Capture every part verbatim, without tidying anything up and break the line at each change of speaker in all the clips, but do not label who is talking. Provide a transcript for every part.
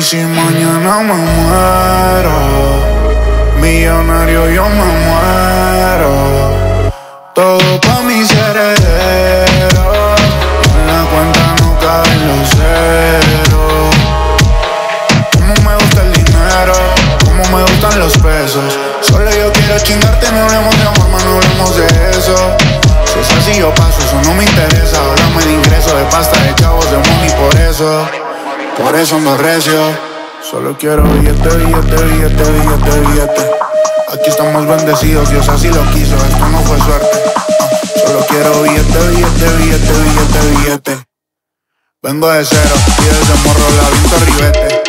si mañana me muero, millonario yo me muero. Todo pa' mis herederos, en la cuenta no caben los ceros. Como me gusta el dinero, como me gustan los pesos. Solo yo quiero chingarte, no hablemos de amor, no hablemos de eso. Si es así yo paso, eso no me interesa. Háblame de ingreso, de pasta, de chavos, de money, por eso. Por eso ando recio. Solo quiero billete, billete, billete, billete, billete. Aquí estamos bendecidos, Dios así lo quiso, esto no fue suerte. uh, Solo quiero billete, billete, billete, billete, billete. Vengo de cero, y desde morro la viento ribete.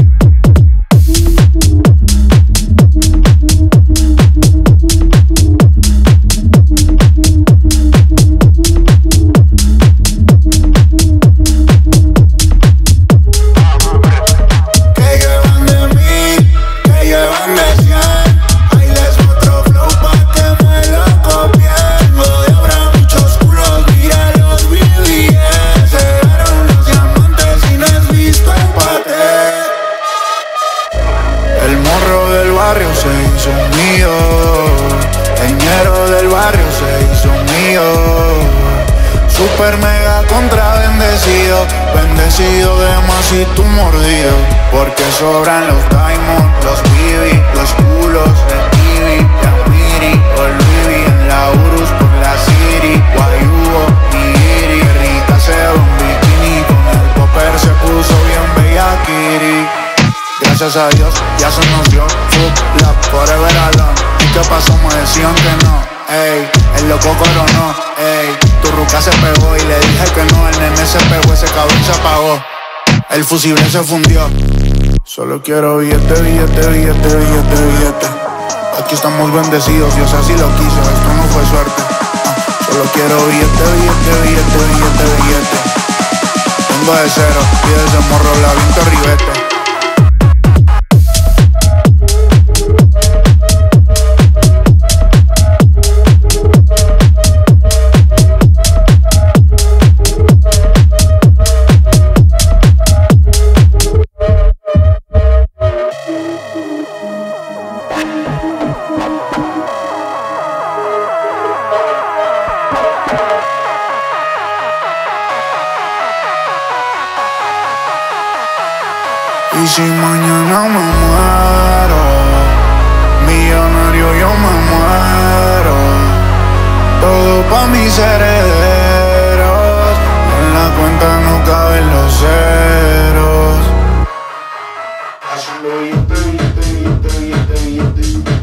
Se hizo mío, Teñero del barrio se hizo mío. Super mega contra bendecido, bendecido de más y tú mordido. Porque sobran los diamonds, los B B, los culos, el Kiwi, la Miri o el Louis en la Urus por la City. Guayubo, Nigiri, rica se ve un bikini, con el popper se puso bien bellaquiri. Gracias a Dios, ya se nos dio Fuck love, forever alone. ¿Y qué pasó? Me decían que no, ey. El loco coronó, ey. Tu ruca se pegó y le dije que no. El nene se pegó, ese cabrón se apagó. El fusible se fundió. Solo quiero billete, billete, billete, billete, billete. Aquí estamos bendecidos, Dios así lo quiso, esto no fue suerte. uh, Solo quiero billete, billete, billete, billete, billete. Vengo de cero, y desde morro la viento ribete. Y si mañana me muero, millonario yo me muero. Todo pa' mis herederos, en la cuenta no caben los ceros. Haciendo billete, billete, billete, billete, billete.